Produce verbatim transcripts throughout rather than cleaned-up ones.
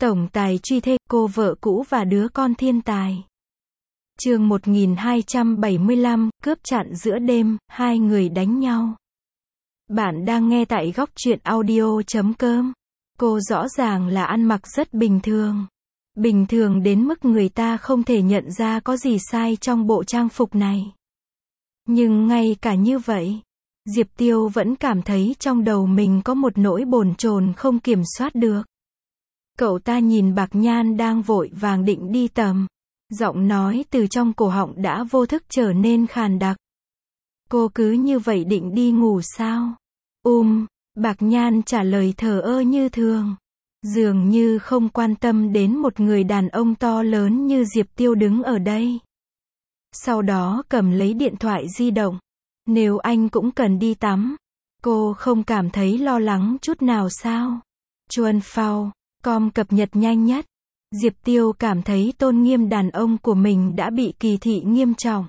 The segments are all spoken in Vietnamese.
Tổng tài truy thê, cô vợ cũ và đứa con thiên tài. Chương một nghìn hai trăm bảy mươi lăm, cướp chặn giữa đêm, hai người đánh nhau. Bạn đang nghe tại góc truyện audio chấm com. Cô rõ ràng là ăn mặc rất bình thường. Bình thường đến mức người ta không thể nhận ra có gì sai trong bộ trang phục này. Nhưng ngay cả như vậy, Diệp Tiêu vẫn cảm thấy trong đầu mình có một nỗi bồn chồn không kiểm soát được. Cậu ta nhìn Bạc Nhan đang vội vàng định đi tầm. Giọng nói từ trong cổ họng đã vô thức trở nên khàn đặc. Cô cứ như vậy định đi ngủ sao? Um, Bạc Nhan trả lời thờ ơ như thường. Dường như không quan tâm đến một người đàn ông to lớn như Diệp Tiêu đứng ở đây. Sau đó cầm lấy điện thoại di động. Nếu anh cũng cần đi tắm, cô không cảm thấy lo lắng chút nào sao? Chuan Phao, com cập nhật nhanh nhất. Diệp Tiêu cảm thấy tôn nghiêm đàn ông của mình đã bị kỳ thị nghiêm trọng.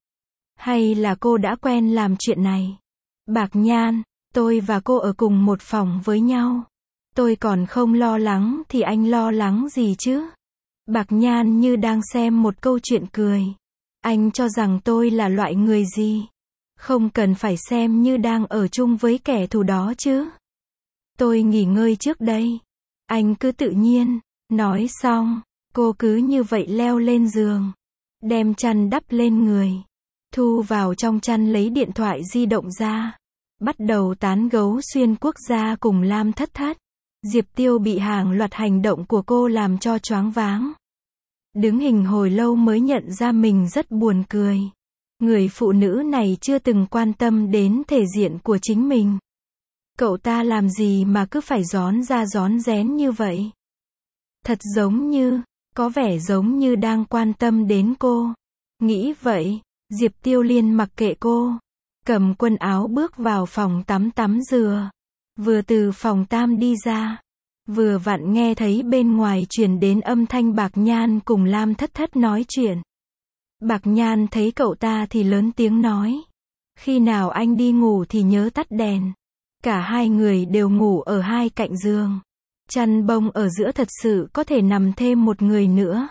Hay là cô đã quen làm chuyện này? Bạc Nhan, tôi và cô ở cùng một phòng với nhau. Tôi còn không lo lắng thì anh lo lắng gì chứ? Bạc Nhan như đang xem một câu chuyện cười. Anh cho rằng tôi là loại người gì? Không cần phải xem như đang ở chung với kẻ thù đó chứ. Tôi nghỉ ngơi trước đây. Anh cứ tự nhiên. Nói xong, cô cứ như vậy leo lên giường. Đem chăn đắp lên người. Thu vào trong chăn lấy điện thoại di động ra. Bắt đầu tán gấu xuyên quốc gia cùng Lam Thất Thất. Diệp Tiêu bị hàng loạt hành động của cô làm cho choáng váng. Đứng hình hồi lâu mới nhận ra mình rất buồn cười. Người phụ nữ này chưa từng quan tâm đến thể diện của chính mình. Cậu ta làm gì mà cứ phải rón ra rón rén như vậy? Thật giống như, có vẻ giống như đang quan tâm đến cô. Nghĩ vậy, Diệp Tiêu liền mặc kệ cô. Cầm quần áo bước vào phòng tắm tắm rửa. Vừa từ phòng tam đi ra. Vừa vặn nghe thấy bên ngoài truyền đến âm thanh Bạc Nhan cùng Lam Thất Thất nói chuyện. Bạc Nhan thấy cậu ta thì lớn tiếng nói. Khi nào anh đi ngủ thì nhớ tắt đèn. Cả hai người đều ngủ ở hai cạnh giường. Chăn bông ở giữa thật sự có thể nằm thêm một người nữa.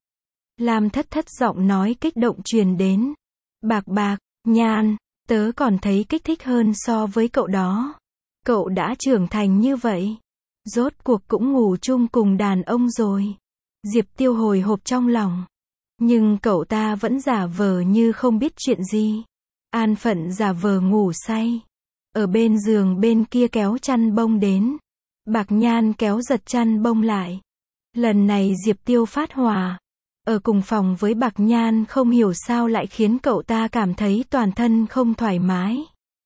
Lam Thất Thất giọng nói kích động truyền đến. Bạc Bạc, Nhan, tớ còn thấy kích thích hơn so với cậu đó. Cậu đã trưởng thành như vậy. Rốt cuộc cũng ngủ chung cùng đàn ông rồi. Diệp Tiêu hồi hộp trong lòng. Nhưng cậu ta vẫn giả vờ như không biết chuyện gì. An phận giả vờ ngủ say. Ở bên giường bên kia kéo chăn bông đến. Bạc Nhan kéo giật chăn bông lại. Lần này Diệp Tiêu phát hỏa. Ở cùng phòng với Bạc Nhan không hiểu sao lại khiến cậu ta cảm thấy toàn thân không thoải mái.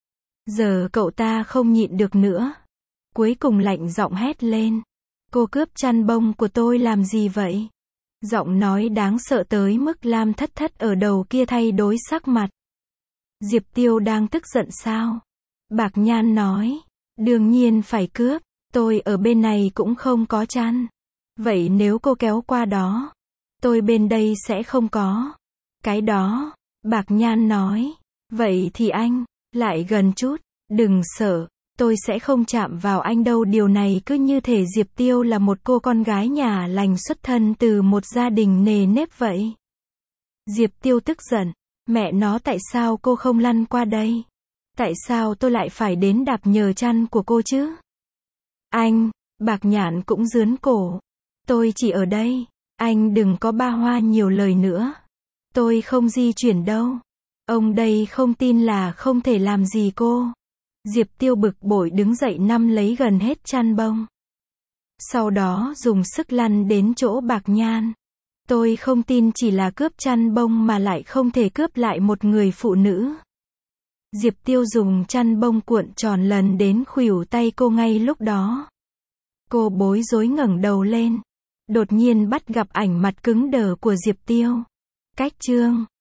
Giờ cậu ta không nhịn được nữa. Cuối cùng lạnh giọng hét lên. Cô cướp chăn bông của tôi làm gì vậy? Giọng nói đáng sợ tới mức Lam Thất Thất ở đầu kia thay đổi sắc mặt. Diệp Tiêu đang tức giận sao? Bạc Nhan nói. Đương nhiên phải cướp. Tôi ở bên này cũng không có chăn. Vậy nếu cô kéo qua đó, tôi bên đây sẽ không có. Cái đó, Bạc Nhan nói. Vậy thì anh, lại gần chút, đừng sợ, tôi sẽ không chạm vào anh đâu. Điều này cứ như thể Diệp Tiêu là một cô con gái nhà lành xuất thân từ một gia đình nề nếp vậy. Diệp Tiêu tức giận. Mẹ nó, tại sao cô không lăn qua đây? Tại sao tôi lại phải đến đạp nhờ chăn của cô chứ? Anh, Bạc Nhạn cũng rướn cổ. Tôi chỉ ở đây. Anh đừng có ba hoa nhiều lời nữa. Tôi không di chuyển đâu. Ông đây không tin là không thể làm gì cô. Diệp Tiêu bực bội đứng dậy nắm lấy gần hết chăn bông. Sau đó dùng sức lăn đến chỗ Bạc Nhan. Tôi không tin chỉ là cướp chăn bông mà lại không thể cướp lại một người phụ nữ. Diệp Tiêu dùng chăn bông cuộn tròn lần đến khuỷu tay cô ngay lúc đó. Cô bối rối ngẩng đầu lên. Đột nhiên bắt gặp ảnh mặt cứng đờ của Diệp Tiêu. Cách chương